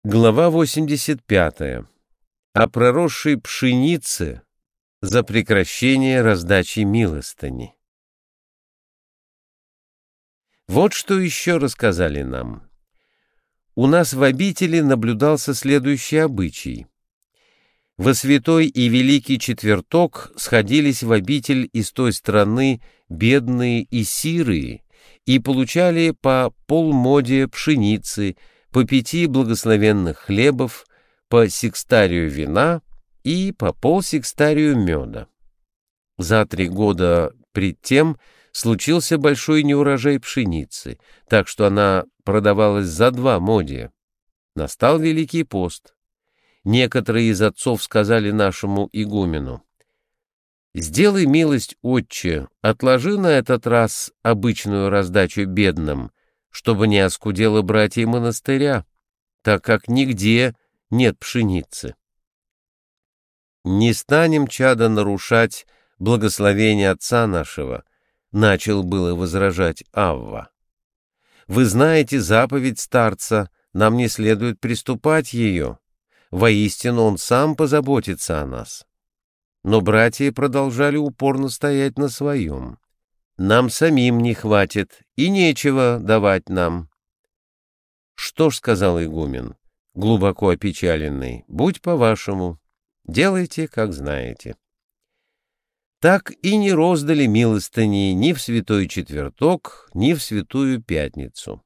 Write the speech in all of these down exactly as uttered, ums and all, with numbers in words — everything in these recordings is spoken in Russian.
Глава восемьдесят пятая. О проросшей пшенице за прекращение раздачи милостыни. Вот что еще рассказали нам. У нас в обители наблюдался следующий обычай. Во святой и великий четверток сходились в обитель из той страны бедные и сирые и получали по полмодия пшеницы, по пяти благословенных хлебов, по секстарию вина и по полсекстарию меда. За три года пред тем случился большой неурожай пшеницы, так что она продавалась за два модия. Настал Великий пост. Некоторые из отцов сказали нашему игумену: «Сделай милость, отче, отложи на этот раз обычную раздачу бедным, чтобы не оскудело братья монастыря, так как нигде нет пшеницы». «Не станем, чадо, нарушать благословение отца нашего», — начал было возражать Авва. «Вы знаете заповедь старца, нам не следует приступать ее. Воистину он сам позаботится о нас». Но братья продолжали упорно стоять на своем. «Нам самим не хватит, и нечего давать нам». «Что ж, — сказал игумен, глубоко опечаленный, — будь по-вашему, делайте, как знаете». Так и не роздали милостыни ни в святой четверток, ни в святую пятницу.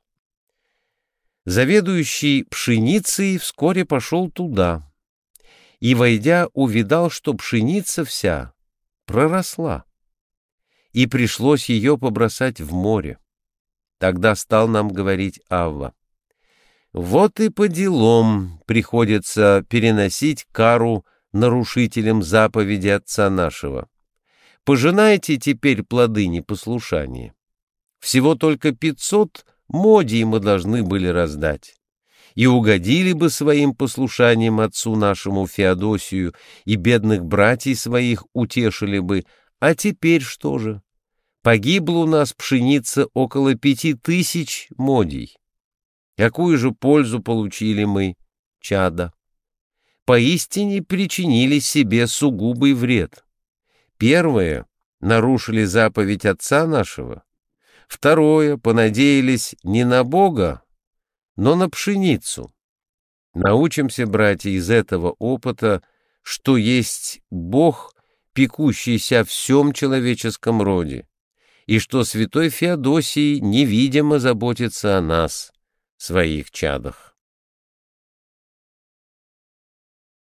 Заведующий пшеницей вскоре пошел туда и, войдя, увидал, что пшеница вся проросла, и пришлось ее побросать в море. Тогда стал нам говорить Авва: «Вот и по делам приходится переносить кару нарушителям заповеди отца нашего. Пожинайте теперь плоды непослушания. Всего только пятьсот модий мы должны были раздать, и угодили бы своим послушанием отцу нашему Феодосию, и бедных братьев своих утешили бы. А теперь что же? Погибло у нас пшеница около пяти тысяч модий. Какую же пользу получили мы, чада? Поистине причинили себе сугубый вред. Первое — нарушили заповедь отца нашего. Второе — понадеялись не на Бога, но на пшеницу. Научимся, братья, из этого опыта, что есть Бог, пекущийся о всем человеческом роде, и что святой Феодосий невидимо заботится о нас, своих чадах.